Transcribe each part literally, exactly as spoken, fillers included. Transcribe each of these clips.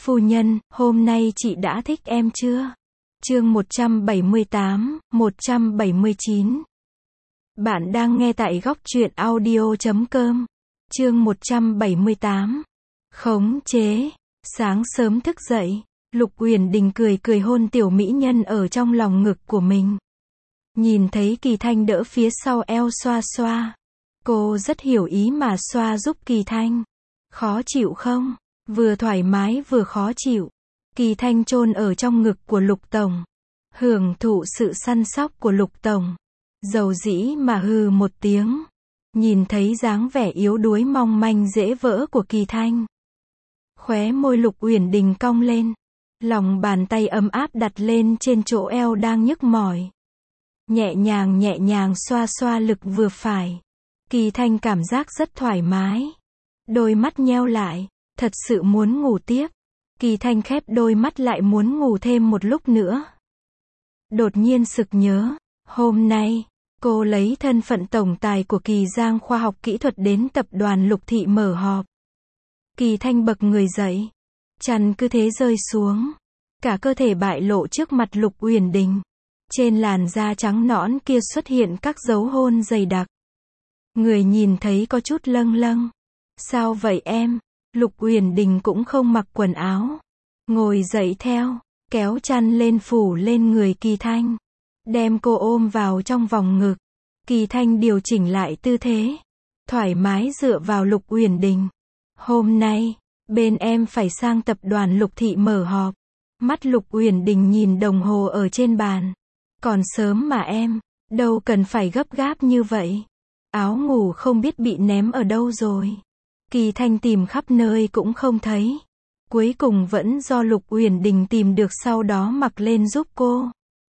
Phu nhân, hôm nay chị đã thích em chưa? Chương một trăm bảy mươi tám, một trăm bảy mươi chín. Bạn đang nghe tại góc truyện audio chấm com. Chương một trăm bảy mươi tám. Khống chế. Sáng sớm thức dậy, Lục Uyển Đình cười cười hôn tiểu mỹ nhân ở trong lòng ngực của mình. Nhìn thấy Kỳ Thanh đỡ phía sau eo xoa xoa. Cô rất hiểu ý mà xoa giúp Kỳ Thanh. Khó chịu không? Vừa thoải mái vừa khó chịu. Kỳ Thanh chôn ở trong ngực của Lục Tổng. Hưởng thụ sự săn sóc của Lục Tổng. Dầu dĩ mà hừ một tiếng. Nhìn thấy dáng vẻ yếu đuối mong manh dễ vỡ của Kỳ Thanh. Khóe môi Lục Uyển Đình cong lên. Lòng bàn tay ấm áp đặt lên trên chỗ eo đang nhức mỏi. Nhẹ nhàng nhẹ nhàng xoa xoa lực vừa phải. Kỳ Thanh cảm giác rất thoải mái. Đôi mắt nheo lại, thật sự muốn ngủ tiếp. Kỳ Thanh khép đôi mắt lại muốn ngủ thêm một lúc nữa. Đột nhiên sực nhớ, hôm nay, cô lấy thân phận tổng tài của Kỳ Giang Khoa học Kỹ thuật đến tập đoàn Lục Thị mở họp. Kỳ Thanh bật người dậy, chăn cứ thế rơi xuống, cả cơ thể bại lộ trước mặt Lục Uyển Đình. Trên làn da trắng nõn kia xuất hiện các dấu hôn dày đặc. Người nhìn thấy có chút lâng lâng. Sao vậy em? Lục Uyển Đình cũng không mặc quần áo. Ngồi dậy theo, kéo chăn lên phủ lên người Kỳ Thanh. Đem cô ôm vào trong vòng ngực. Kỳ Thanh điều chỉnh lại tư thế. Thoải mái dựa vào Lục Uyển Đình. Hôm nay, bên em phải sang tập đoàn Lục Thị mở họp. Mắt Lục Uyển Đình nhìn đồng hồ ở trên bàn. Còn sớm mà em, đâu cần phải gấp gáp như vậy. Áo ngủ không biết bị ném ở đâu rồi. Kỳ Thanh tìm khắp nơi cũng không thấy. Cuối cùng vẫn do Lục Uyển Đình tìm được sau đó mặc lên giúp cô.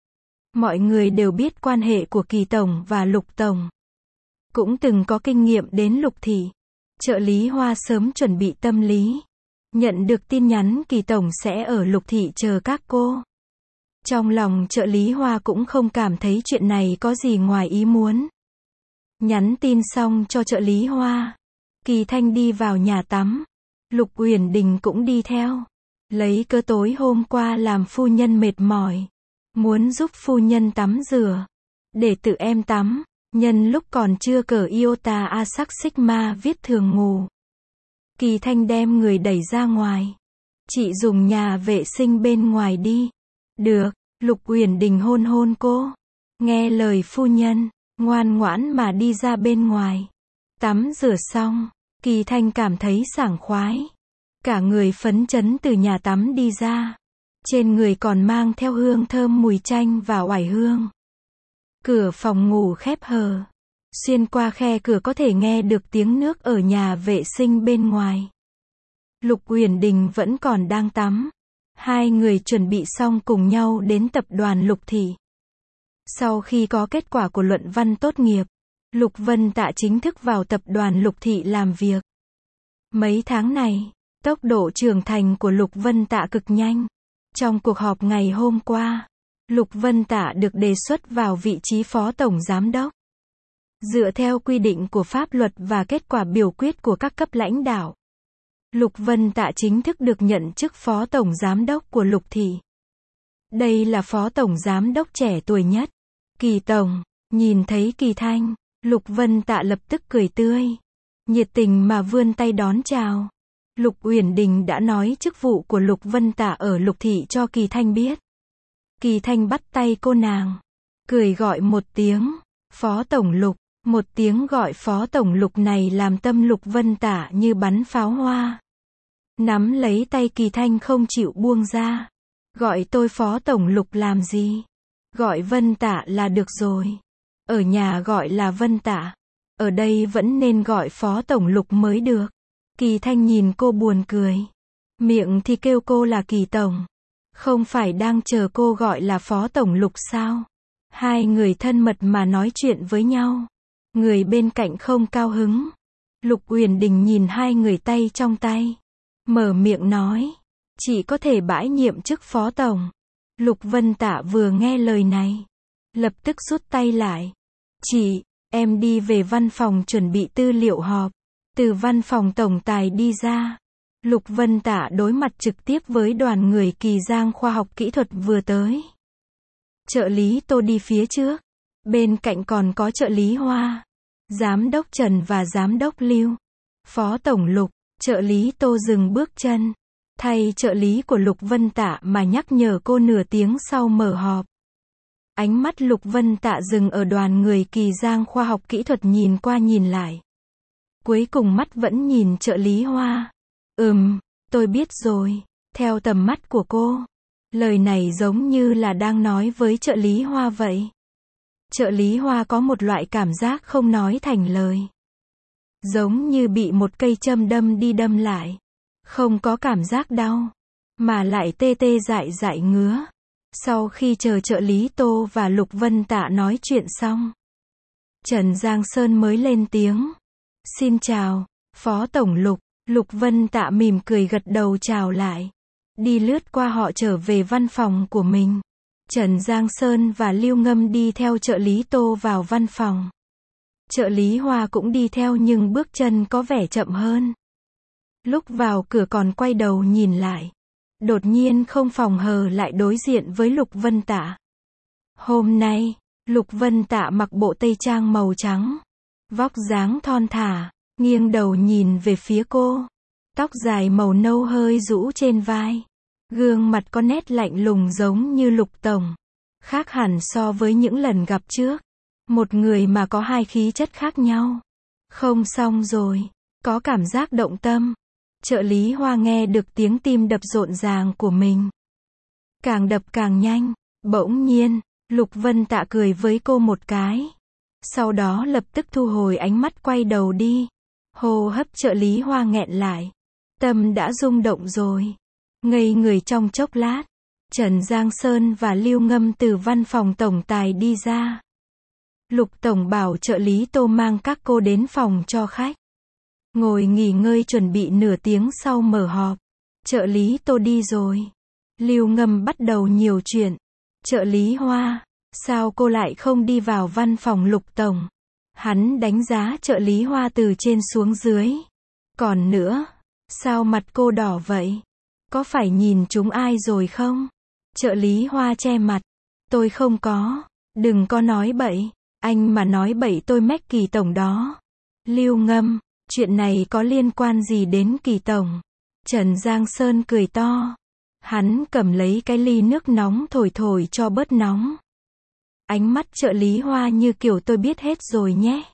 Mọi người đều biết quan hệ của Kỳ Tổng và Lục Tổng. Cũng từng có kinh nghiệm đến Lục Thị. Trợ lý Hoa sớm chuẩn bị tâm lý. Nhận được tin nhắn Kỳ Tổng sẽ ở Lục Thị chờ các cô. Trong lòng trợ lý Hoa cũng không cảm thấy chuyện này có gì ngoài ý muốn. Nhắn tin xong cho trợ lý Hoa. Kỳ Thanh đi vào nhà tắm. Lục Uyển Đình cũng đi theo. Lấy cớ tối hôm qua làm phu nhân mệt mỏi. Muốn giúp phu nhân tắm rửa. Để tự em tắm. Nhân lúc còn chưa cởi iota a sắc sigma viết thường ngủ. Kỳ Thanh đem người đẩy ra ngoài. Chị dùng nhà vệ sinh bên ngoài đi. Được, Lục Uyển Đình hôn hôn cô. Nghe lời phu nhân, ngoan ngoãn mà đi ra bên ngoài. Tắm rửa xong, Kỳ Thanh cảm thấy sảng khoái. Cả người phấn chấn từ nhà tắm đi ra. Trên người còn mang theo hương thơm mùi chanh và oải hương. Cửa phòng ngủ khép hờ. Xuyên qua khe cửa có thể nghe được tiếng nước ở nhà vệ sinh bên ngoài. Lục Uyển Đình vẫn còn đang tắm. Hai người chuẩn bị xong cùng nhau đến tập đoàn Lục Thị. Sau khi có kết quả của luận văn tốt nghiệp, Lục Vân Tạ chính thức vào tập đoàn Lục Thị làm việc. Mấy tháng này, tốc độ trưởng thành của Lục Vân Tạ cực nhanh. Trong cuộc họp ngày hôm qua, Lục Vân Tạ được đề xuất vào vị trí phó tổng giám đốc. Dựa theo quy định của pháp luật và kết quả biểu quyết của các cấp lãnh đạo, Lục Vân Tạ chính thức được nhận chức phó tổng giám đốc của Lục Thị. Đây là phó tổng giám đốc trẻ tuổi nhất. Kỳ Tổng, nhìn thấy Kỳ Thanh, Lục Vân Tạ lập tức cười tươi. Nhiệt tình mà vươn tay đón chào. Lục Uyển Đình đã nói chức vụ của Lục Vân Tạ ở Lục Thị cho Kỳ Thanh biết. Kỳ Thanh bắt tay cô nàng. Cười gọi một tiếng. Phó Tổng Lục. Một tiếng gọi Phó Tổng Lục này làm tâm Lục Vân Tạ như bắn pháo hoa. Nắm lấy tay Kỳ Thanh không chịu buông ra. Gọi tôi Phó Tổng Lục làm gì? Gọi Vân Tạ là được rồi. Ở nhà gọi là Vân Tạ. Ở đây vẫn nên gọi Phó Tổng Lục mới được. Kỳ Thanh nhìn cô buồn cười. Miệng thì kêu cô là Kỳ Tổng. Không phải đang chờ cô gọi là Phó Tổng Lục sao? Hai người thân mật mà nói chuyện với nhau. Người bên cạnh không cao hứng. Lục Uyển Đình nhìn hai người tay trong tay. Mở miệng nói. Chị có thể bãi nhiệm chức Phó Tổng. Lục Vân Tạ vừa nghe lời này. Lập tức rút tay lại. Chị, em đi về văn phòng chuẩn bị tư liệu họp. Từ văn phòng tổng tài đi ra. Lục Vân Tạ đối mặt trực tiếp với đoàn người Kỳ Giang khoa học kỹ thuật vừa tới. Trợ lý Tô đi phía trước. Bên cạnh còn có trợ lý Hoa, giám đốc Trần và giám đốc Lưu. Phó tổng Lục, trợ lý Tô dừng bước chân. Thay trợ lý của Lục Vân Tạ mà nhắc nhở cô nửa tiếng sau mở họp. Ánh mắt Lục Vân Tạ dừng ở đoàn người Kỳ Giang khoa học kỹ thuật nhìn qua nhìn lại. Cuối cùng mắt vẫn nhìn trợ lý Hoa. Ừm, tôi biết rồi, theo tầm mắt của cô. Lời này giống như là đang nói với trợ lý Hoa vậy. Trợ lý Hoa có một loại cảm giác không nói thành lời. Giống như bị một cây châm đâm đi đâm lại. Không có cảm giác đau, mà lại tê tê dại dại ngứa. Sau khi chờ trợ lý Tô và Lục Vân Tạ nói chuyện xong, Trần Giang Sơn mới lên tiếng. Xin chào, Phó Tổng Lục. Lục Vân Tạ mỉm cười gật đầu chào lại. Đi lướt qua họ trở về văn phòng của mình. Trần Giang Sơn và Lưu Ngâm đi theo trợ lý Tô vào văn phòng. Trợ lý Hoa cũng đi theo nhưng bước chân có vẻ chậm hơn. Lúc vào cửa còn quay đầu nhìn lại. Đột nhiên không phòng hờ lại đối diện với Lục Vân Tạ. Hôm nay, Lục Vân Tạ mặc bộ tây trang màu trắng. Vóc dáng thon thả, nghiêng đầu nhìn về phía cô. Tóc dài màu nâu hơi rũ trên vai. Gương mặt có nét lạnh lùng giống như Lục Tổng. Khác hẳn so với những lần gặp trước. Một người mà có hai khí chất khác nhau. Không xong rồi, có cảm giác động tâm. Trợ lý Hoa nghe được tiếng tim đập rộn ràng của mình. Càng đập càng nhanh. Bỗng nhiên, Lục Vân Tạ cười với cô một cái. Sau đó lập tức thu hồi ánh mắt quay đầu đi. Hô hấp trợ lý Hoa nghẹn lại. Tâm đã rung động rồi. Ngây người trong chốc lát. Trần Giang Sơn và Lưu Ngâm từ văn phòng tổng tài đi ra. Lục Tổng bảo trợ lý Tô mang các cô đến phòng cho khách. Ngồi nghỉ ngơi chuẩn bị nửa tiếng sau mở họp. Trợ lý Tô đi rồi. Lưu Ngâm bắt đầu nhiều chuyện. Trợ lý Hoa, sao cô lại không đi vào văn phòng Lục Tổng? Hắn đánh giá trợ lý Hoa từ trên xuống dưới. Còn nữa, sao mặt cô đỏ vậy? Có phải nhìn chúng ai rồi không? Trợ lý Hoa che mặt. Tôi không có. Đừng có nói bậy. Anh mà nói bậy tôi mách Kỳ Tổng đó. Lưu Ngâm, chuyện này có liên quan gì đến Kỳ Tổng? Trần Giang Sơn cười to. Hắn cầm lấy cái ly nước nóng thổi thổi cho bớt nóng. Ánh mắt trợ lý Hoa như kiểu tôi biết hết rồi nhé.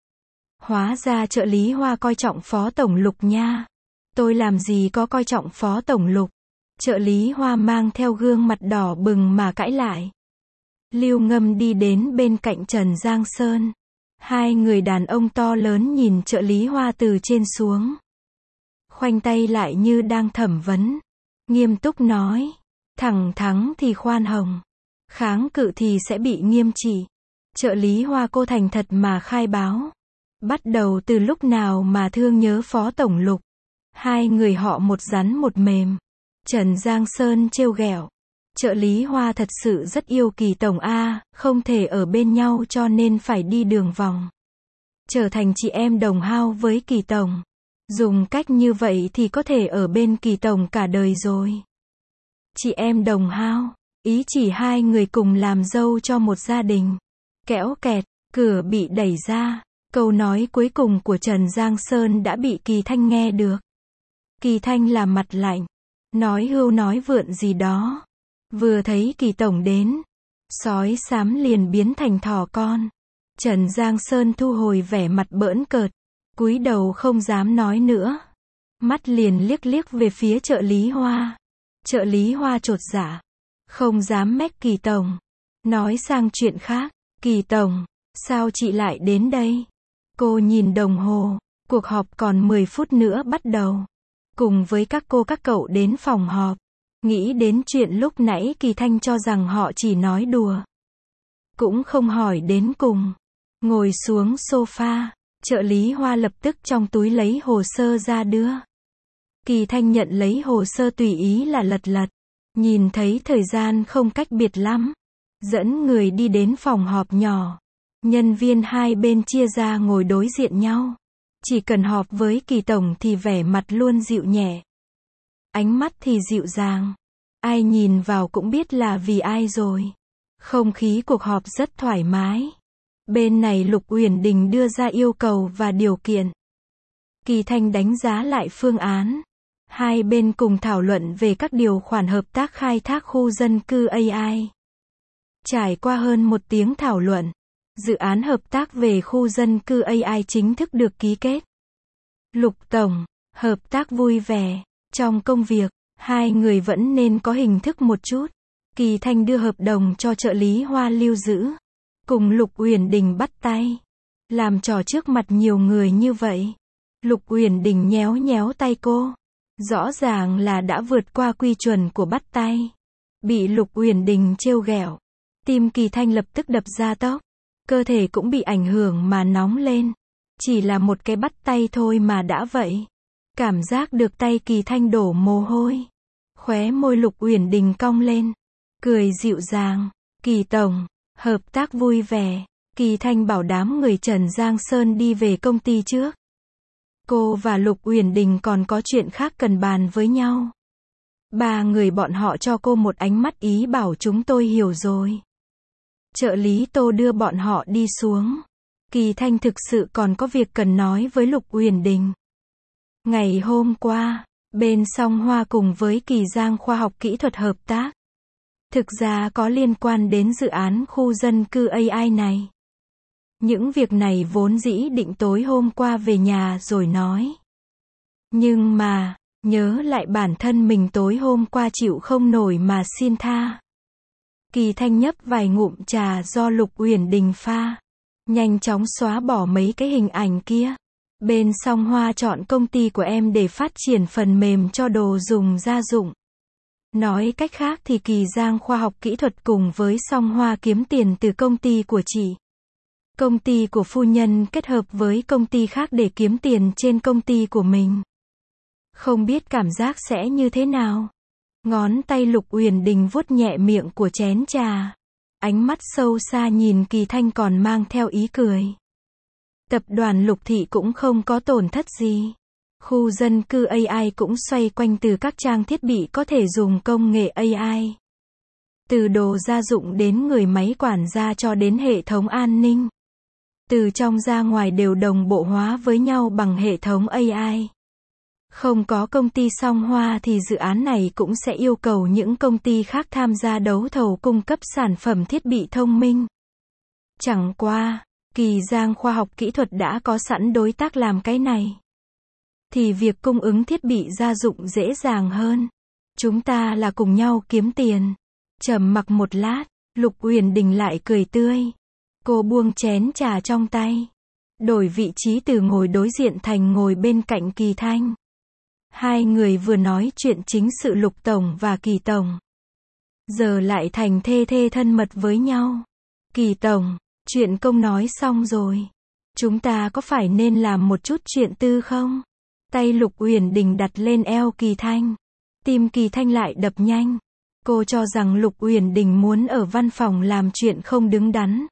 Hóa ra trợ lý Hoa coi trọng Phó Tổng Lục nha. Tôi làm gì có coi trọng Phó Tổng Lục. Trợ lý Hoa mang theo gương mặt đỏ bừng mà cãi lại. Lưu Ngâm đi đến bên cạnh Trần Giang Sơn. Hai người đàn ông to lớn nhìn trợ lý Hoa từ trên xuống. Khoanh tay lại như đang thẩm vấn. Nghiêm túc nói. Thẳng thắng thì khoan hồng. Kháng cự thì sẽ bị nghiêm trị. Trợ lý Hoa cô thành thật mà khai báo. Bắt đầu từ lúc nào mà thương nhớ Phó Tổng Lục. Hai người họ một rắn một mềm. Trần Giang Sơn trêu ghẹo. Trợ lý Hoa thật sự rất yêu Kỳ Tổng a, không thể ở bên nhau cho nên phải đi đường vòng. Trở thành chị em đồng hao với Kỳ Tổng. Dùng cách như vậy thì có thể ở bên Kỳ Tổng cả đời rồi. Chị em đồng hao, ý chỉ hai người cùng làm dâu cho một gia đình. Kẽo kẹt, cửa bị đẩy ra. Câu nói cuối cùng của Trần Giang Sơn đã bị Kỳ Thanh nghe được. Kỳ Thanh làm mặt lạnh. Nói hưu nói vượn gì đó. Vừa thấy Kỳ Tổng đến, sói xám liền biến thành thỏ con. Trần Giang Sơn thu hồi vẻ mặt bỡn cợt, cúi đầu không dám nói nữa. Mắt liền liếc liếc về phía trợ lý Hoa. Trợ lý Hoa chột dạ, không dám mách Kỳ Tổng. Nói sang chuyện khác, Kỳ Tổng, sao chị lại đến đây? Cô nhìn đồng hồ, cuộc họp còn mười phút nữa bắt đầu. Cùng với các cô các cậu đến phòng họp. Nghĩ đến chuyện lúc nãy Kỳ Thanh cho rằng họ chỉ nói đùa. Cũng không hỏi đến cùng. Ngồi xuống sofa, trợ lý Hoa lập tức trong túi lấy hồ sơ ra đưa. Kỳ Thanh nhận lấy hồ sơ tùy ý là lật lật. Nhìn thấy thời gian không cách biệt lắm. Dẫn người đi đến phòng họp nhỏ. Nhân viên hai bên chia ra ngồi đối diện nhau. Chỉ cần họp với Kỳ Tổng thì vẻ mặt luôn dịu nhẹ. ánh mắt thì dịu dàng. Ai nhìn vào cũng biết là vì ai rồi. Không khí cuộc họp rất thoải mái. Bên này Lục Uyển Đình đưa ra yêu cầu và điều kiện. Kỳ Thanh đánh giá lại phương án. Hai bên cùng thảo luận về các điều khoản hợp tác khai thác khu dân cư a i. Trải qua hơn một tiếng thảo luận, dự án hợp tác về khu dân cư a i chính thức được ký kết. Lục Tổng, hợp tác vui vẻ. Trong công việc, hai người vẫn nên có hình thức một chút. Kỳ Thanh đưa hợp đồng cho trợ lý Hoa lưu giữ. Cùng Lục Uyển Đình bắt tay. Làm trò trước mặt nhiều người như vậy. Lục Uyển Đình nhéo nhéo tay cô. Rõ ràng là đã vượt qua quy chuẩn của bắt tay. Bị Lục Uyển Đình trêu ghẹo. Tim Kỳ Thanh lập tức đập ra tốc. Cơ thể cũng bị ảnh hưởng mà nóng lên. Chỉ là một cái bắt tay thôi mà đã vậy. Cảm giác được tay Kỳ Thanh đổ mồ hôi. Khóe môi Lục Uyển Đình cong lên. Cười dịu dàng. Kỳ Tổng, hợp tác vui vẻ. Kỳ Thanh bảo đám người Trần Giang Sơn đi về công ty trước. Cô và Lục Uyển Đình còn có chuyện khác cần bàn với nhau. Ba người bọn họ cho cô một ánh mắt ý bảo chúng tôi hiểu rồi. Trợ lý Tô đưa bọn họ đi xuống. Kỳ Thanh thực sự còn có việc cần nói với Lục Uyển Đình. Ngày hôm qua, bên Song Hoa cùng với Kỳ Giang Khoa học Kỹ thuật hợp tác. Thực ra có liên quan đến dự án khu dân cư a i này. Những việc này vốn dĩ định tối hôm qua về nhà rồi nói. Nhưng mà, nhớ lại bản thân mình tối hôm qua chịu không nổi mà xin tha. Kỳ Thanh nhấp vài ngụm trà do Lục Uyển Đình pha. Nhanh chóng xóa bỏ mấy cái hình ảnh kia. Bên Song Hoa chọn công ty của em để phát triển phần mềm cho đồ dùng gia dụng. Nói cách khác thì Kỳ Giang Khoa học Kỹ thuật cùng với Song Hoa kiếm tiền từ công ty của chị. Công ty của phu nhân kết hợp với công ty khác để kiếm tiền trên công ty của mình. Không biết cảm giác sẽ như thế nào. Ngón tay Lục Uyển Đình vuốt nhẹ miệng của chén trà. Ánh mắt sâu xa nhìn Kỳ Thanh còn mang theo ý cười. Tập đoàn Lục Thị cũng không có tổn thất gì. Khu dân cư a i cũng xoay quanh từ các trang thiết bị có thể dùng công nghệ a i. Từ đồ gia dụng đến người máy quản gia cho đến hệ thống an ninh. Từ trong ra ngoài đều đồng bộ hóa với nhau bằng hệ thống a i. Không có công ty Song Hoa thì dự án này cũng sẽ yêu cầu những công ty khác tham gia đấu thầu cung cấp sản phẩm thiết bị thông minh. Chẳng qua, Kỳ Giang Khoa học Kỹ thuật đã có sẵn đối tác làm cái này. Thì việc cung ứng thiết bị gia dụng dễ dàng hơn. Chúng ta là cùng nhau kiếm tiền. Trầm mặc một lát, Lục Uyển Đình lại cười tươi. Cô buông chén trà trong tay. Đổi vị trí từ ngồi đối diện thành ngồi bên cạnh Kỳ Thanh. Hai người vừa nói chuyện chính sự Lục Tổng và Kỳ Tổng. Giờ lại thành thê thê thân mật với nhau. Kỳ Tổng, chuyện công nói xong rồi. Chúng ta có phải nên làm một chút chuyện tư không? Tay Lục Uyển Đình đặt lên eo Kỳ Thanh. Tim Kỳ Thanh lại đập nhanh. Cô cho rằng Lục Uyển Đình muốn ở văn phòng làm chuyện không đứng đắn.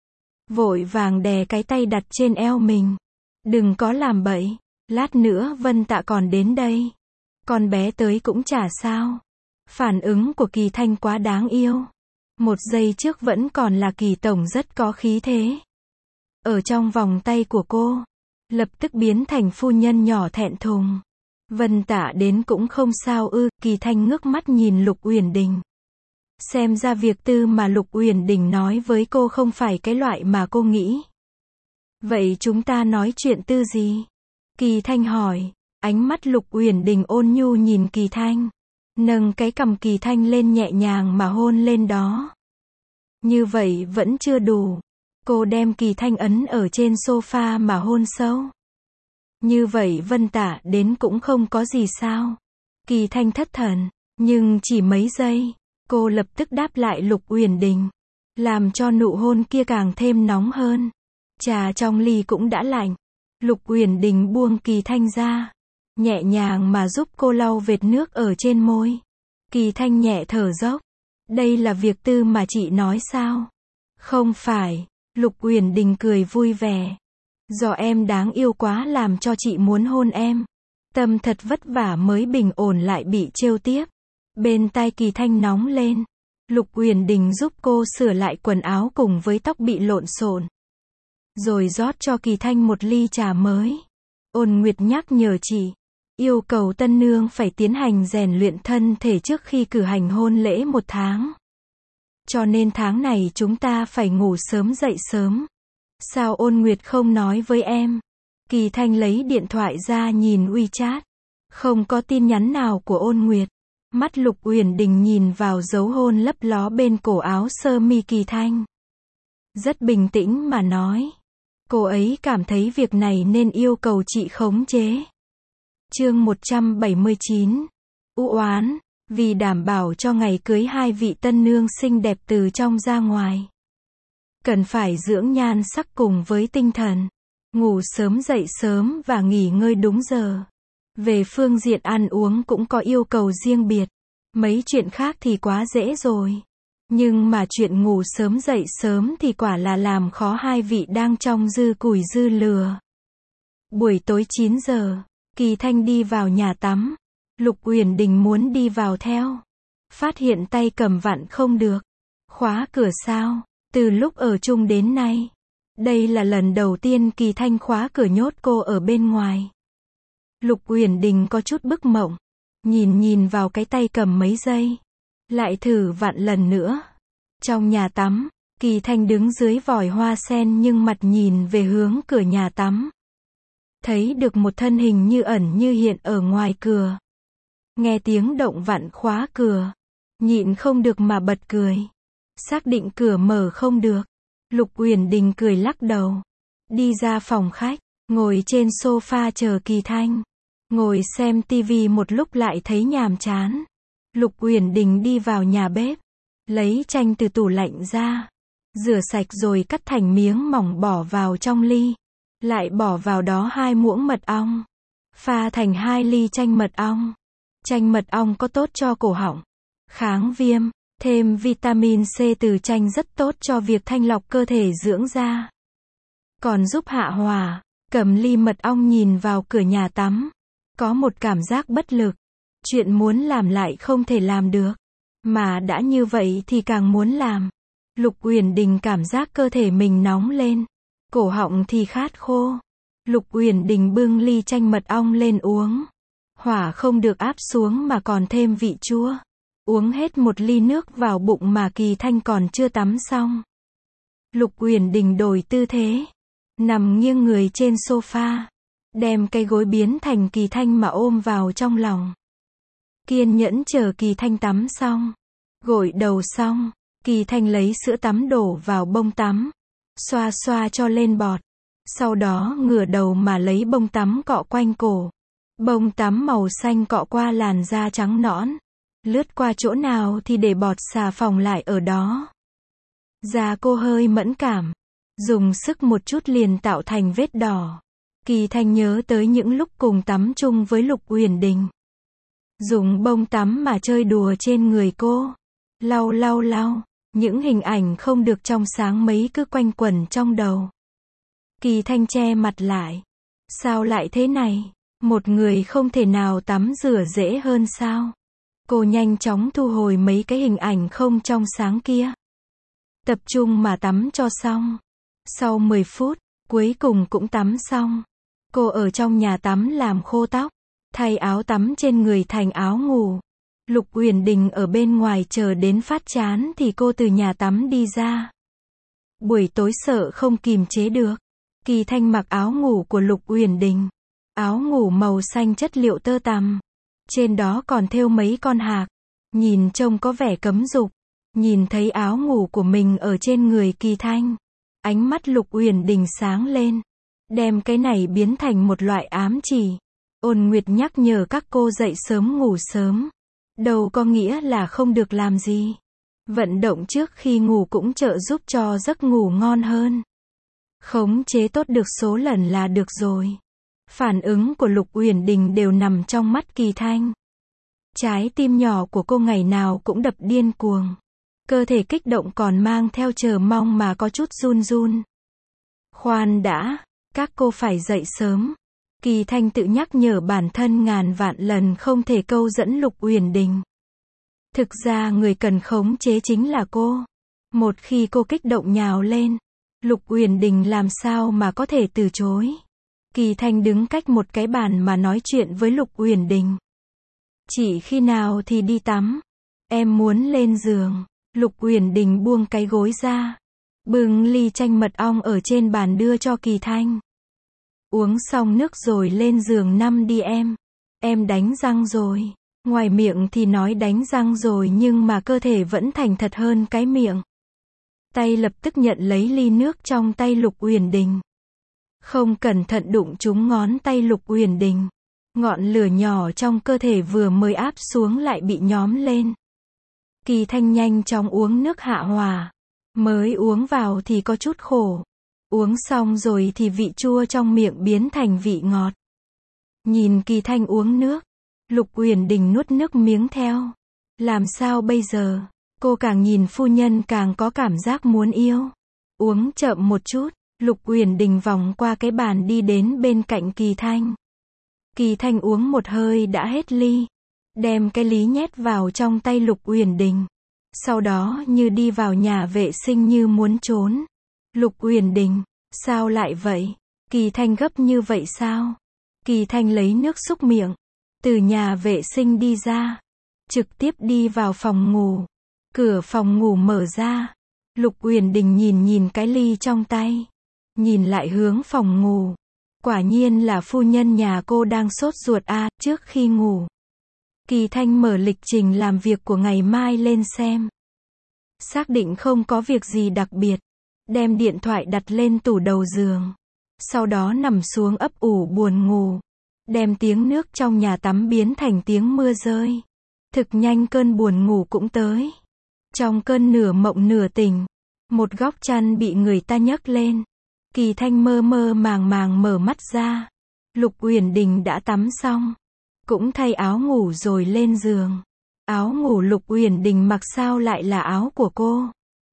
Vội vàng đè cái tay đặt trên eo mình. Đừng có làm bậy. Lát nữa Vân Tạ còn đến đây. Con bé tới cũng chả sao. Phản ứng của Kỳ Thanh quá đáng yêu. Một giây trước vẫn còn là Kỳ Tổng rất có khí thế. Ở trong vòng tay của cô, lập tức biến thành phu nhân nhỏ thẹn thùng. Vân Tạ đến cũng không sao ư. Kỳ Thanh ngước mắt nhìn Lục Uyển Đình. Xem ra việc tư mà Lục Uyển Đình nói với cô không phải cái loại mà cô nghĩ. Vậy chúng ta nói chuyện tư gì? Kỳ Thanh hỏi. Ánh mắt Lục Uyển Đình ôn nhu nhìn Kỳ Thanh. Nâng cái cằm Kỳ Thanh lên nhẹ nhàng mà hôn lên đó. Như vậy vẫn chưa đủ. Cô đem Kỳ Thanh ấn ở trên sofa mà hôn sâu. Như vậy Vân Tạ đến cũng không có gì sao. Kỳ Thanh thất thần. Nhưng chỉ mấy giây, cô lập tức đáp lại Lục Uyển Đình. Làm cho nụ hôn kia càng thêm nóng hơn. Trà trong ly cũng đã lạnh. Lục Uyển Đình buông Kỳ Thanh ra. Nhẹ nhàng mà giúp cô lau vệt nước ở trên môi. Kỳ Thanh nhẹ thở dốc. Đây là việc tư mà chị nói sao? Không phải. Lục Uyển Đình cười vui vẻ. Do em đáng yêu quá làm cho chị muốn hôn em. Tâm thật vất vả mới bình ổn lại bị trêu tiếp. Bên tai Kỳ Thanh nóng lên. Lục Uyển Đình giúp cô sửa lại quần áo cùng với tóc bị lộn xộn. Rồi rót cho Kỳ Thanh một ly trà mới. Ôn Nguyệt nhắc nhở chị. Yêu cầu tân nương phải tiến hành rèn luyện thân thể trước khi cử hành hôn lễ một tháng. Cho nên tháng này chúng ta phải ngủ sớm dậy sớm. Sao Ôn Nguyệt không nói với em? Kỳ Thanh lấy điện thoại ra nhìn WeChat. Không có tin nhắn nào của Ôn Nguyệt. Mắt Lục Uyển Đình nhìn vào dấu hôn lấp ló bên cổ áo sơ mi Kỳ Thanh. Rất bình tĩnh mà nói. Cô ấy cảm thấy việc này nên yêu cầu chị khống chế. Chương một trăm bảy mươi chín. U oán, vì đảm bảo cho ngày cưới hai vị tân nương xinh đẹp từ trong ra ngoài. Cần phải dưỡng nhan sắc cùng với tinh thần. Ngủ sớm dậy sớm và nghỉ ngơi đúng giờ. Về phương diện ăn uống cũng có yêu cầu riêng biệt. Mấy chuyện khác thì quá dễ rồi. Nhưng mà chuyện ngủ sớm dậy sớm thì quả là làm khó hai vị đang trong dư củi dư lửa. Buổi tối chín giờ, Kỳ Thanh đi vào nhà tắm. Lục Uyển Đình muốn đi vào theo. Phát hiện tay cầm vặn không được. Khóa cửa sao? Từ lúc ở chung đến nay. Đây là lần đầu tiên Kỳ Thanh khóa cửa nhốt cô ở bên ngoài. Lục Uyển Đình có chút bức mộng. Nhìn nhìn vào cái tay cầm mấy giây. Lại thử vặn lần nữa. Trong nhà tắm, Kỳ Thanh đứng dưới vòi hoa sen nhưng mặt nhìn về hướng cửa nhà tắm. Thấy được một thân hình như ẩn như hiện ở ngoài cửa. Nghe tiếng động vặn khóa cửa. Nhịn không được mà bật cười. Xác định cửa mở không được. Lục Uyển Đình cười lắc đầu. Đi ra phòng khách, ngồi trên sofa chờ Kỳ Thanh. Ngồi xem tivi một lúc lại thấy nhàm chán. Lục Uyển Đình đi vào nhà bếp. Lấy chanh từ tủ lạnh ra. Rửa sạch rồi cắt thành miếng mỏng bỏ vào trong ly. Lại bỏ vào đó hai muỗng mật ong. Pha thành hai ly chanh mật ong. Chanh mật ong có tốt cho cổ họng. Kháng viêm. Thêm vitamin C từ chanh rất tốt cho việc thanh lọc cơ thể dưỡng da. Còn giúp hạ hỏa. Cầm ly mật ong nhìn vào cửa nhà tắm. Có một cảm giác bất lực. Chuyện muốn làm lại không thể làm được. Mà đã như vậy thì càng muốn làm. Lục Uyển Đình cảm giác cơ thể mình nóng lên. Cổ họng thì khát khô. Lục Uyển Đình bưng ly chanh mật ong lên uống. Hỏa không được áp xuống mà còn thêm vị chua. Uống hết một ly nước vào bụng mà Kỳ Thanh còn chưa tắm xong. Lục Uyển Đình đổi tư thế. Nằm nghiêng người trên sofa. Đem cái gối biến thành Kỳ Thanh mà ôm vào trong lòng. Kiên nhẫn chờ Kỳ Thanh tắm xong. Gội đầu xong. Kỳ Thanh lấy sữa tắm đổ vào bông tắm. Xoa xoa cho lên bọt. Sau đó ngửa đầu mà lấy bông tắm cọ quanh cổ. Bông tắm màu xanh cọ qua làn da trắng nõn. Lướt qua chỗ nào thì để bọt xà phòng lại ở đó. Da cô hơi mẫn cảm. Dùng sức một chút liền tạo thành vết đỏ. Kỳ Thanh nhớ tới những lúc cùng tắm chung với Lục Uyển Đình. Dùng bông tắm mà chơi đùa trên người cô. Lau lau lau. Những hình ảnh không được trong sáng mấy cứ quanh quẩn trong đầu. Kỳ Thanh che mặt lại. Sao lại thế này? Một người không thể nào tắm rửa dễ hơn sao? Cô nhanh chóng thu hồi mấy cái hình ảnh không trong sáng kia. Tập trung mà tắm cho xong. Sau mười phút, cuối cùng cũng tắm xong. Cô ở trong nhà tắm làm khô tóc. Thay áo tắm trên người thành áo ngủ. Lục Uyển Đình ở bên ngoài chờ đến phát chán thì cô từ nhà tắm đi ra. Buổi tối sợ không kìm chế được. Kỳ Thanh mặc áo ngủ của Lục Uyển Đình. Áo ngủ màu xanh chất liệu tơ tằm. Trên đó còn thêu mấy con hạc. Nhìn trông có vẻ cấm dục. Nhìn thấy áo ngủ của mình ở trên người Kỳ Thanh. Ánh mắt Lục Uyển Đình sáng lên. Đem cái này biến thành một loại ám chỉ. Ôn Nguyệt nhắc nhở các cô dậy sớm ngủ sớm. Đâu có nghĩa là không được làm gì. Vận động trước khi ngủ cũng trợ giúp cho giấc ngủ ngon hơn. Khống chế tốt được số lần là được rồi. Phản ứng của Lục Uyển Đình đều nằm trong mắt Kỳ Thanh. Trái tim nhỏ của cô ngày nào cũng đập điên cuồng. Cơ thể kích động còn mang theo chờ mong mà có chút run run. Khoan đã, các cô phải dậy sớm. Kỳ Thanh tự nhắc nhở bản thân ngàn vạn lần không thể câu dẫn Lục Uyển Đình. Thực ra người cần khống chế chính là cô. Một khi cô kích động nhào lên, Lục Uyển Đình làm sao mà có thể từ chối. Kỳ Thanh đứng cách một cái bàn mà nói chuyện với Lục Uyển Đình. Chỉ khi nào thì đi tắm. Em muốn lên giường. Lục Uyển Đình buông cái gối ra. Bưng ly chanh mật ong ở trên bàn đưa cho Kỳ Thanh. Uống xong nước rồi lên giường nằm đi em. Em đánh răng rồi. Ngoài miệng thì nói đánh răng rồi nhưng mà cơ thể vẫn thành thật hơn cái miệng. Tay lập tức nhận lấy ly nước trong tay Lục Uyển Đình. Không cẩn thận đụng trúng ngón tay Lục Uyển Đình. Ngọn lửa nhỏ trong cơ thể vừa mới áp xuống lại bị nhóm lên. Kỳ Thanh nhanh chóng uống nước hạ hỏa. Mới uống vào thì có chút khổ. Uống xong rồi thì vị chua trong miệng biến thành vị ngọt. Nhìn Kỳ Thanh uống nước, Lục Uyển Đình nuốt nước miếng theo. Làm sao bây giờ? Cô càng nhìn phu nhân càng có cảm giác muốn yêu. Uống chậm một chút, Lục Uyển Đình vòng qua cái bàn đi đến bên cạnh Kỳ Thanh. Kỳ Thanh uống một hơi đã hết ly. Đem cái ly nhét vào trong tay Lục Uyển Đình. Sau đó như đi vào nhà vệ sinh như muốn trốn. Lục Uyển Đình, sao lại vậy? Kỳ Thanh gấp như vậy sao? Kỳ Thanh lấy nước xúc miệng. Từ nhà vệ sinh đi ra. Trực tiếp đi vào phòng ngủ. Cửa phòng ngủ mở ra. Lục Uyển Đình nhìn nhìn cái ly trong tay. Nhìn lại hướng phòng ngủ. Quả nhiên là phu nhân nhà cô đang sốt ruột à, trước khi ngủ. Kỳ Thanh mở lịch trình làm việc của ngày mai lên xem. Xác định không có việc gì đặc biệt. Đem điện thoại đặt lên tủ đầu giường. Sau đó nằm xuống ấp ủ buồn ngủ. Đem tiếng nước trong nhà tắm biến thành tiếng mưa rơi. Thực nhanh cơn buồn ngủ cũng tới. Trong cơn nửa mộng nửa tỉnh. Một góc chăn bị người ta nhấc lên. Kỳ Thanh mơ mơ màng màng mở mắt ra. Lục Uyển Đình đã tắm xong. Cũng thay áo ngủ rồi lên giường. Áo ngủ Lục Uyển Đình mặc sao lại là áo của cô.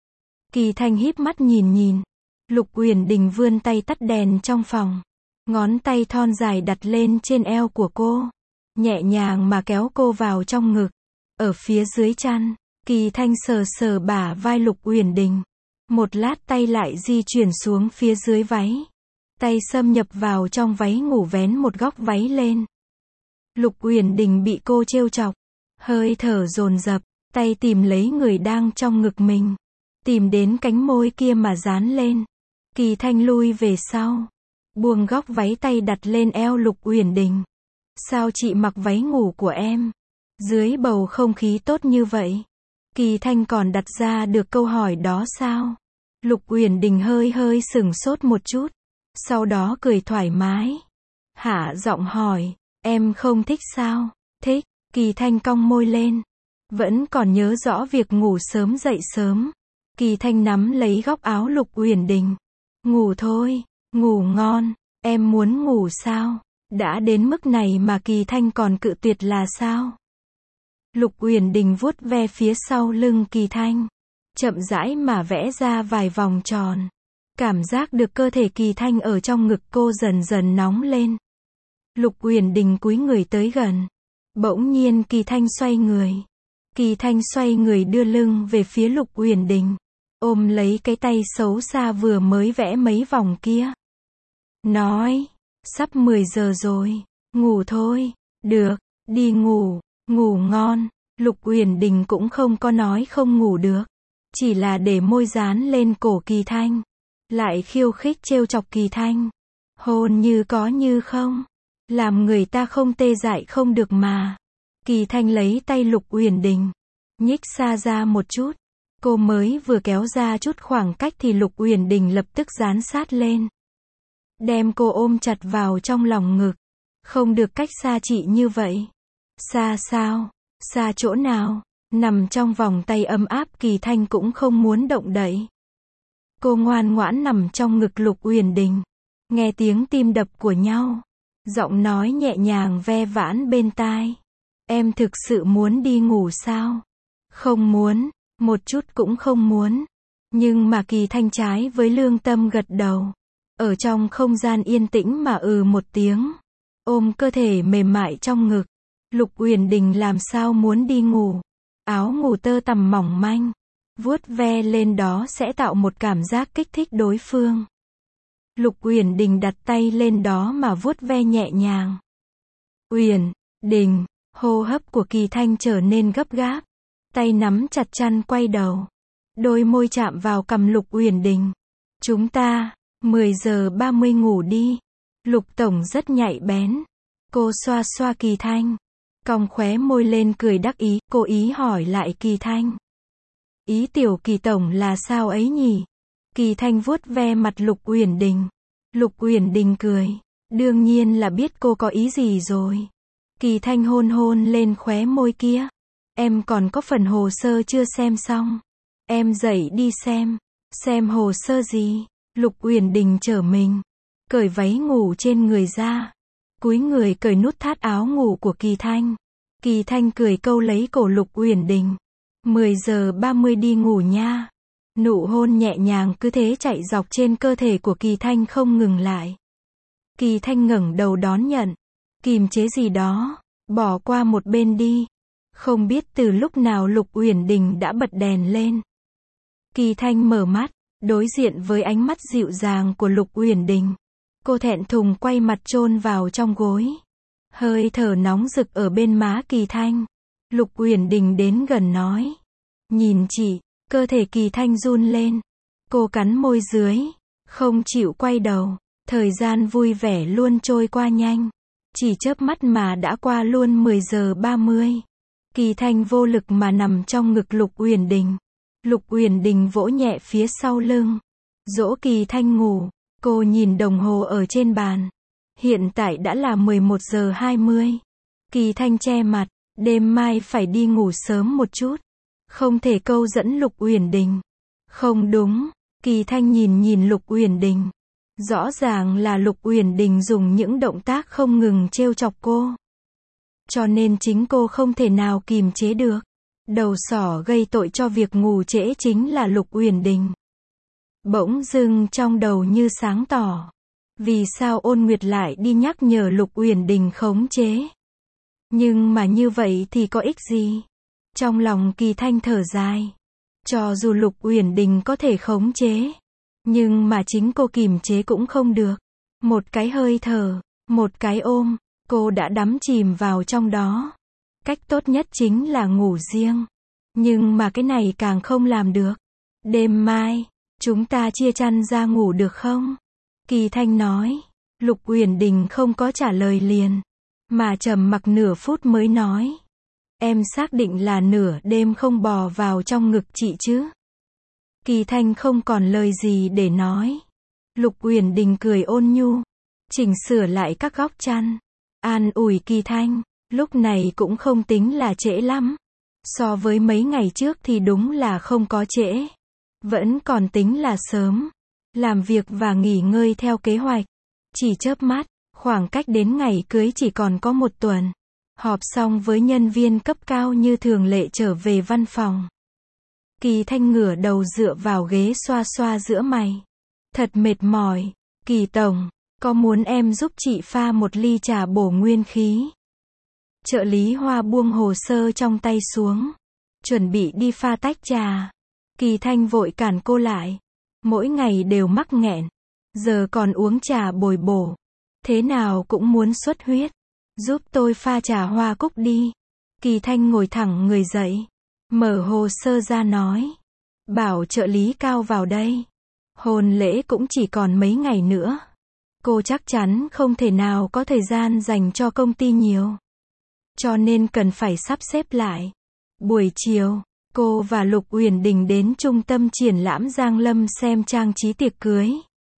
Kỳ Thanh híp mắt nhìn nhìn. Lục Uyển Đình vươn tay tắt đèn trong phòng. Ngón tay thon dài đặt lên trên eo của cô. Nhẹ nhàng mà kéo cô vào trong ngực. Ở phía dưới chăn, Kỳ Thanh sờ sờ bả vai Lục Uyển Đình. Một lát tay lại di chuyển xuống phía dưới váy. Tay xâm nhập vào trong váy ngủ vén một góc váy lên. Lục Uyển Đình bị cô trêu chọc. Hơi thở dồn dập, tay tìm lấy người đang trong ngực mình. Tìm đến cánh môi kia mà dán lên. Kỳ Thanh lui về sau. Buông góc váy tay đặt lên eo Lục Uyển Đình. Sao chị mặc váy ngủ của em? Dưới bầu không khí tốt như vậy. Kỳ Thanh còn đặt ra được câu hỏi đó sao? Lục Uyển Đình hơi hơi sửng sốt một chút. Sau đó cười thoải mái. Hạ giọng hỏi, em không thích sao? Thích. Kỳ Thanh cong môi lên. Vẫn còn nhớ rõ việc ngủ sớm dậy sớm. Kỳ Thanh nắm lấy góc áo Lục Uyển Đình. Ngủ thôi, ngủ ngon. Em muốn ngủ sao? Đã đến mức này mà Kỳ Thanh còn cự tuyệt là sao? Lục Uyển Đình vuốt ve phía sau lưng Kỳ Thanh. Chậm rãi mà vẽ ra vài vòng tròn. Cảm giác được cơ thể Kỳ Thanh ở trong ngực cô dần dần nóng lên. Lục Uyển Đình cúi người tới gần. Bỗng nhiên Kỳ Thanh xoay người. Kỳ Thanh xoay người đưa lưng về phía Lục Uyển Đình. Ôm lấy cái tay xấu xa vừa mới vẽ mấy vòng kia. Nói, sắp mười giờ rồi. Ngủ thôi. Được, đi ngủ. Ngủ ngon. Lục Uyển Đình cũng không có nói không ngủ được. Chỉ là để môi dán lên cổ Kỳ Thanh. Lại khiêu khích trêu chọc Kỳ Thanh. Hôn như có như không. Làm người ta không tê dại không được mà. Kỳ Thanh lấy tay Lục Uyển Đình. Nhích xa ra một chút. Cô mới vừa kéo ra chút khoảng cách thì Lục Uyển Đình lập tức dán sát lên. Đem cô ôm chặt vào trong lòng ngực. Không được cách xa chị như vậy. Xa sao? Xa chỗ nào? Nằm trong vòng tay ấm áp Kỳ Thanh cũng không muốn động đậy. Cô ngoan ngoãn nằm trong ngực Lục Uyển Đình. Nghe tiếng tim đập của nhau. Giọng nói nhẹ nhàng ve vãn bên tai. Em thực sự muốn đi ngủ sao? Không muốn, một chút cũng không muốn. Nhưng mà Kỳ Thanh trái với lương tâm gật đầu. Ở trong không gian yên tĩnh mà ừ một tiếng. ôm cơ thể mềm mại trong ngực. Lục Uyển Đình làm sao muốn đi ngủ. Áo ngủ tơ tằm mỏng manh, vuốt ve lên đó sẽ tạo một cảm giác kích thích đối phương. Lục Uyển Đình đặt tay lên đó mà vuốt ve nhẹ nhàng. Uyển Đình, hô hấp của Kỳ Thanh trở nên gấp gáp. Tay nắm chặt chăn quay đầu. Đôi môi chạm vào cằm Lục Uyển Đình. Chúng ta, mười giờ ba mươi ngủ đi. Lục Tổng rất nhạy bén. Cô xoa xoa Kỳ Thanh. Cong khóe môi lên cười đắc ý, cố ý hỏi lại Kỳ Thanh. Ý tiểu Kỳ Tổng là sao ấy nhỉ? Kỳ Thanh vuốt ve mặt Lục Uyển Đình. Lục Uyển Đình cười. Đương nhiên là biết cô có ý gì rồi. Kỳ Thanh hôn hôn lên khóe môi kia. Em còn có phần hồ sơ chưa xem xong. Em dậy đi xem. Xem hồ sơ gì? Lục Uyển Đình trở mình. Cởi váy ngủ trên người ra. Cúi người cởi nút thắt áo ngủ của Kỳ Thanh. Kỳ Thanh cười câu lấy cổ Lục Uyển Đình. mười giờ ba mươi đi ngủ nha. Nụ hôn nhẹ nhàng cứ thế chạy dọc trên cơ thể của Kỳ Thanh không ngừng lại. Kỳ Thanh ngẩng đầu đón nhận. Kìm chế gì đó, bỏ qua một bên đi. Không biết từ lúc nào Lục Uyển Đình đã bật đèn lên. Kỳ Thanh mở mắt, đối diện với ánh mắt dịu dàng của Lục Uyển Đình. Cô thẹn thùng quay mặt chôn vào trong gối. Hơi thở nóng rực ở bên má Kỳ Thanh. Lục Uyển Đình đến gần nói. Nhìn chị, cơ thể Kỳ Thanh run lên. Cô cắn môi dưới, không chịu quay đầu. Thời gian vui vẻ luôn trôi qua nhanh. Chỉ chớp mắt mà đã qua luôn mười giờ ba mươi. Kỳ Thanh vô lực mà nằm trong ngực Lục Uyển Đình. Lục Uyển Đình vỗ nhẹ phía sau lưng. Dỗ Kỳ Thanh ngủ. Cô nhìn đồng hồ ở trên bàn. Hiện tại đã là mười một giờ hai mươi. Kỳ Thanh che mặt. Đêm mai phải đi ngủ sớm một chút. Không thể câu dẫn Lục Uyển Đình. Không đúng. Kỳ Thanh nhìn nhìn Lục Uyển Đình. Rõ ràng là Lục Uyển Đình dùng những động tác không ngừng trêu chọc cô. Cho nên chính cô không thể nào kìm chế được. Đầu sỏ gây tội cho việc ngủ trễ chính là Lục Uyển Đình. Bỗng dưng trong đầu như sáng tỏ. Vì sao Ôn Nguyệt lại đi nhắc nhở Lục Uyển Đình khống chế? Nhưng mà như vậy thì có ích gì? Trong lòng Kỳ Thanh thở dài. Cho dù Lục Uyển Đình có thể khống chế, nhưng mà chính cô kìm chế cũng không được. Một cái hơi thở, một cái ôm, cô đã đắm chìm vào trong đó. Cách tốt nhất chính là ngủ riêng. Nhưng mà cái này càng không làm được. Đêm mai, chúng ta chia chăn ra ngủ được không? Kỳ Thanh nói. Lục Uyển Đình không có trả lời liền, mà trầm mặc nửa phút mới nói. Em xác định là nửa đêm không bò vào trong ngực chị chứ? Kỳ Thanh không còn lời gì để nói. Lục Uyển Đình cười ôn nhu, chỉnh sửa lại các góc chăn, an ủi Kỳ Thanh, lúc này cũng không tính là trễ lắm. So với mấy ngày trước thì đúng là không có trễ. Vẫn còn tính là sớm. Làm việc và nghỉ ngơi theo kế hoạch. Chỉ chớp mắt, khoảng cách đến ngày cưới chỉ còn có một tuần. Họp xong với nhân viên cấp cao như thường lệ trở về văn phòng. Kỳ Thanh ngửa đầu dựa vào ghế xoa xoa giữa mày. Thật mệt mỏi. Kỳ Tổng, có muốn em giúp chị pha một ly trà bổ nguyên khí? Trợ lý Hoa buông hồ sơ trong tay xuống. Chuẩn bị đi pha tách trà. Kỳ Thanh vội cản cô lại. Mỗi ngày đều mắc nghẹn. Giờ còn uống trà bồi bổ. Thế nào cũng muốn xuất huyết. Giúp tôi pha trà hoa cúc đi. Kỳ Thanh ngồi thẳng người dậy. Mở hồ sơ ra nói. Bảo trợ lý Cao vào đây. Hôn lễ cũng chỉ còn mấy ngày nữa. Cô chắc chắn không thể nào có thời gian dành cho công ty nhiều. Cho nên cần phải sắp xếp lại. Buổi chiều, cô và Lục Uyển Đình đến trung tâm triển lãm Giang Lâm xem trang trí tiệc cưới.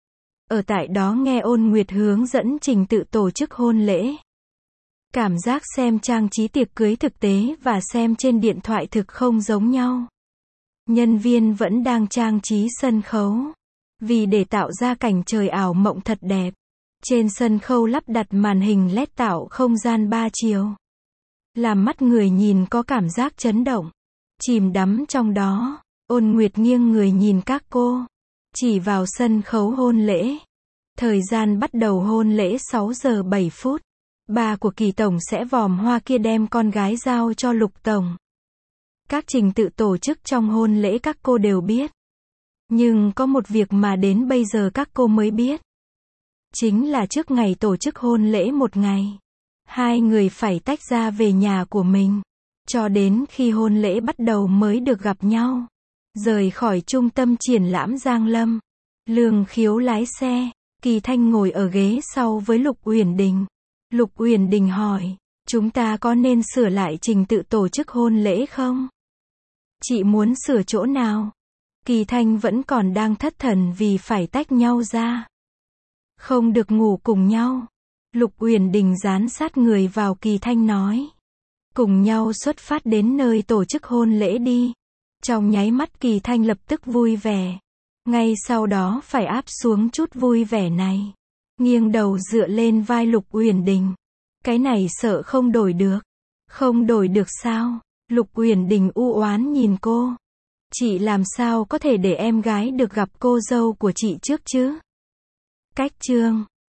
Ở tại đó nghe Ôn Nguyệt hướng dẫn trình tự tổ chức hôn lễ. Cảm giác xem trang trí tiệc cưới thực tế và xem trên điện thoại thực không giống nhau. Nhân viên vẫn đang trang trí sân khấu. Vì để tạo ra cảnh trời ảo mộng thật đẹp. Trên sân khấu lắp đặt màn hình led tạo không gian ba chiều. Làm mắt người nhìn có cảm giác chấn động. Chìm đắm trong đó, Ôn Nguyệt nghiêng người nhìn các cô. Chỉ vào sân khấu hôn lễ. Thời gian bắt đầu hôn lễ sáu giờ bảy phút. ba của Kỳ tổng sẽ vòm hoa kia đem con gái giao cho Lục tổng. Các trình tự tổ chức trong hôn lễ các cô đều biết. Nhưng có một việc mà đến bây giờ các cô mới biết. Chính là trước ngày tổ chức hôn lễ một ngày, hai người phải tách ra về nhà của mình. Cho đến khi hôn lễ bắt đầu mới được gặp nhau. Rời khỏi trung tâm triển lãm Giang Lâm, Lương Khiếu lái xe, Kỳ Thanh ngồi ở ghế sau với Lục Uyển Đình. Lục Uyển Đình hỏi, chúng ta có nên sửa lại trình tự tổ chức hôn lễ không? Chị muốn sửa chỗ nào? Kỳ Thanh vẫn còn đang thất thần vì phải tách nhau ra. Không được ngủ cùng nhau. Lục Uyển Đình dán sát người vào Kỳ Thanh nói. Cùng nhau xuất phát đến nơi tổ chức hôn lễ đi. Trong nháy mắt Kỳ Thanh lập tức vui vẻ. Ngay sau đó phải áp xuống chút vui vẻ này. Nghiêng đầu dựa lên vai Lục Uyển Đình. Cái này sợ không đổi được. Không đổi được sao? Lục Uyển Đình u oán nhìn cô. Chị làm sao có thể để em gái được gặp cô dâu của chị trước chứ? Cách chương